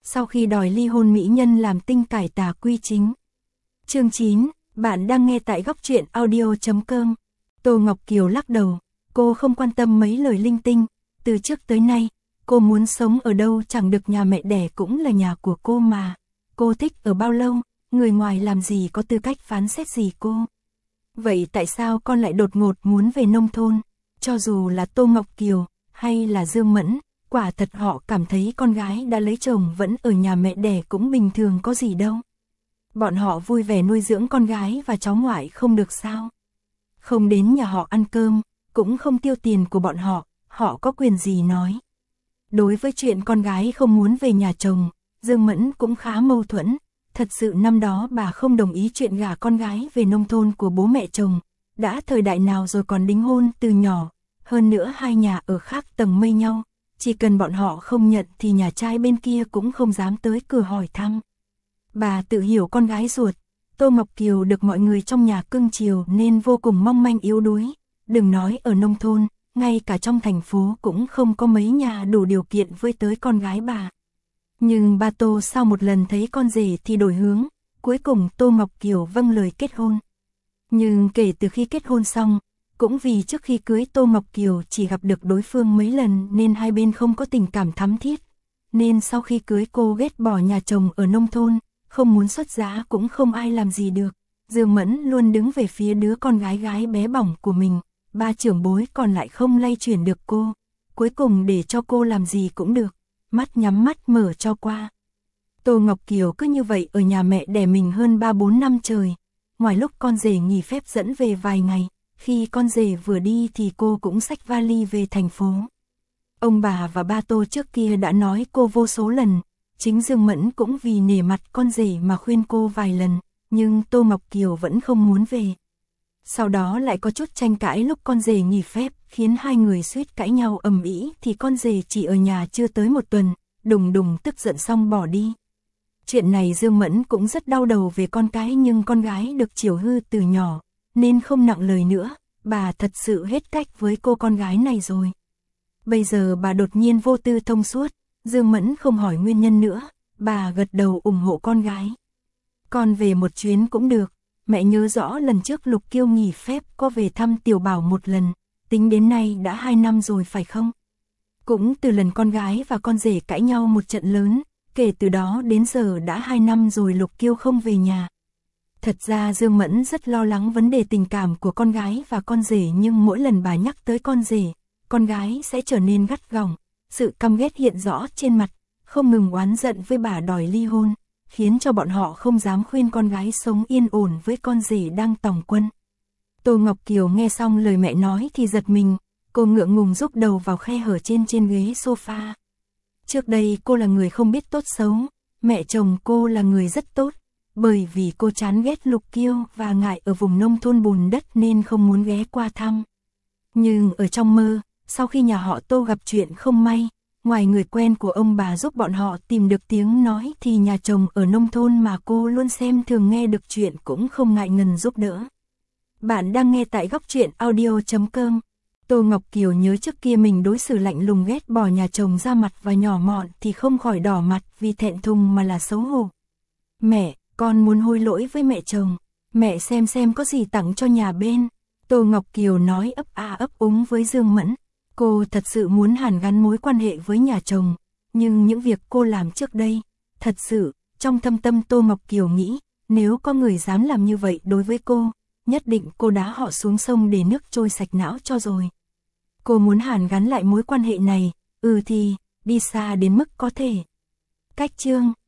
sau khi đòi ly hôn mỹ nhân làm tinh cải tà quy chính. Chương 9, bạn đang nghe tại góc truyện audio.com. Tô Ngọc Kiều lắc đầu, cô không quan tâm mấy lời linh tinh, từ trước tới nay, cô muốn sống ở đâu chẳng được nhà mẹ đẻ cũng là nhà của cô mà. Cô thích ở bao lâu, người ngoài làm gì có tư cách phán xét gì cô. Vậy tại sao con lại đột ngột muốn về nông thôn? Cho dù là Tô Ngọc Kiều hay là Dương Mẫn, quả thật họ cảm thấy con gái đã lấy chồng vẫn ở nhà mẹ đẻ cũng bình thường có gì đâu. Bọn họ vui vẻ nuôi dưỡng con gái và cháu ngoại không được sao? Không đến nhà họ ăn cơm, cũng không tiêu tiền của bọn họ có quyền gì nói. Đối với chuyện con gái không muốn về nhà chồng, Dương Mẫn cũng khá mâu thuẫn. Thật sự năm đó bà không đồng ý chuyện gả con gái về nông thôn của bố mẹ chồng. Đã thời đại nào rồi còn đính hôn từ nhỏ. Hơn nữa hai nhà ở khác tầng mây nhau. Chỉ cần bọn họ không nhận thì nhà trai bên kia cũng không dám tới cửa hỏi thăm. Bà tự hiểu con gái ruột, Tô Ngọc Kiều được mọi người trong nhà cưng chiều nên vô cùng mong manh yếu đuối. Đừng nói ở nông thôn, ngay cả trong thành phố cũng không có mấy nhà đủ điều kiện với tới con gái bà. Nhưng ba Tô sau một lần thấy con rể thì đổi hướng, cuối cùng Tô Ngọc Kiều vâng lời kết hôn. Nhưng kể từ khi kết hôn xong, cũng vì trước khi cưới Tô Ngọc Kiều chỉ gặp được đối phương mấy lần nên hai bên không có tình cảm thắm thiết. Nên sau khi cưới cô ghét bỏ nhà chồng ở nông thôn, không muốn xuất giá cũng không ai làm gì được. Dương Mẫn luôn đứng về phía đứa con gái bé bỏng của mình, ba trưởng bối còn lại không lay chuyển được cô. Cuối cùng để cho cô làm gì cũng được, mắt nhắm mắt mở cho qua. Tô Ngọc Kiều cứ như vậy ở nhà mẹ đẻ mình hơn 3-4 năm trời. Ngoài lúc con rể nghỉ phép dẫn về vài ngày, khi con rể vừa đi thì cô cũng xách vali về thành phố. Ông bà và ba Tô trước kia đã nói cô vô số lần, chính Dương Mẫn cũng vì nể mặt con rể mà khuyên cô vài lần, nhưng Tô Ngọc Kiều vẫn không muốn về. Sau đó lại có chút tranh cãi lúc con rể nghỉ phép, khiến hai người suýt cãi nhau ầm ĩ thì con rể chỉ ở nhà chưa tới một tuần, đùng đùng tức giận xong bỏ đi. Chuyện này Dương Mẫn cũng rất đau đầu về con cái nhưng con gái được chiều hư từ nhỏ, nên không nặng lời nữa, bà thật sự hết cách với cô con gái này rồi. Bây giờ bà đột nhiên vô tư thông suốt, Dương Mẫn không hỏi nguyên nhân nữa, bà gật đầu ủng hộ con gái. Con về một chuyến cũng được, mẹ nhớ rõ lần trước Lục Kiêu nghỉ phép có về thăm Tiểu Bảo một lần, tính đến nay đã 2 năm rồi phải không? Cũng từ lần con gái và con rể cãi nhau một trận lớn, kể từ đó đến giờ đã 2 năm rồi Lục Kiêu không về nhà. Thật ra Dương Mẫn rất lo lắng vấn đề tình cảm của con gái và con rể nhưng mỗi lần bà nhắc tới con rể, con gái sẽ trở nên gắt gỏng, sự căm ghét hiện rõ trên mặt, không ngừng oán giận với bà đòi ly hôn, khiến cho bọn họ không dám khuyên con gái sống yên ổn với con rể đang tòng quân. Tô Ngọc Kiều nghe xong lời mẹ nói thì giật mình, cô ngượng ngùng rúc đầu vào khe hở trên ghế sofa. Trước đây cô là người không biết tốt xấu, mẹ chồng cô là người rất tốt, bởi vì cô chán ghét Lục Kiêu và ngại ở vùng nông thôn bùn đất nên không muốn ghé qua thăm. Nhưng ở trong mơ, sau khi nhà họ Tô gặp chuyện không may, ngoài người quen của ông bà giúp bọn họ tìm được tiếng nói thì nhà chồng ở nông thôn mà cô luôn xem thường nghe được chuyện cũng không ngại ngần giúp đỡ. Bạn đang nghe tại góc truyện audio.com. Tô Ngọc Kiều nhớ trước kia mình đối xử lạnh lùng ghét bỏ nhà chồng ra mặt và nhỏ mọn thì không khỏi đỏ mặt vì thẹn thùng mà là xấu hổ. Mẹ, con muốn hối lỗi với mẹ chồng, mẹ xem có gì tặng cho nhà bên. Tô Ngọc Kiều nói ấp a ấp úng với Dương Mẫn. Cô thật sự muốn hàn gắn mối quan hệ với nhà chồng, nhưng những việc cô làm trước đây, thật sự, trong thâm tâm Tô Ngọc Kiều nghĩ, nếu có người dám làm như vậy đối với cô, nhất định cô đá họ xuống sông để nước trôi sạch não cho rồi. Cô muốn hàn gắn lại mối quan hệ này, thì, đi xa đến mức có thể. Cách chương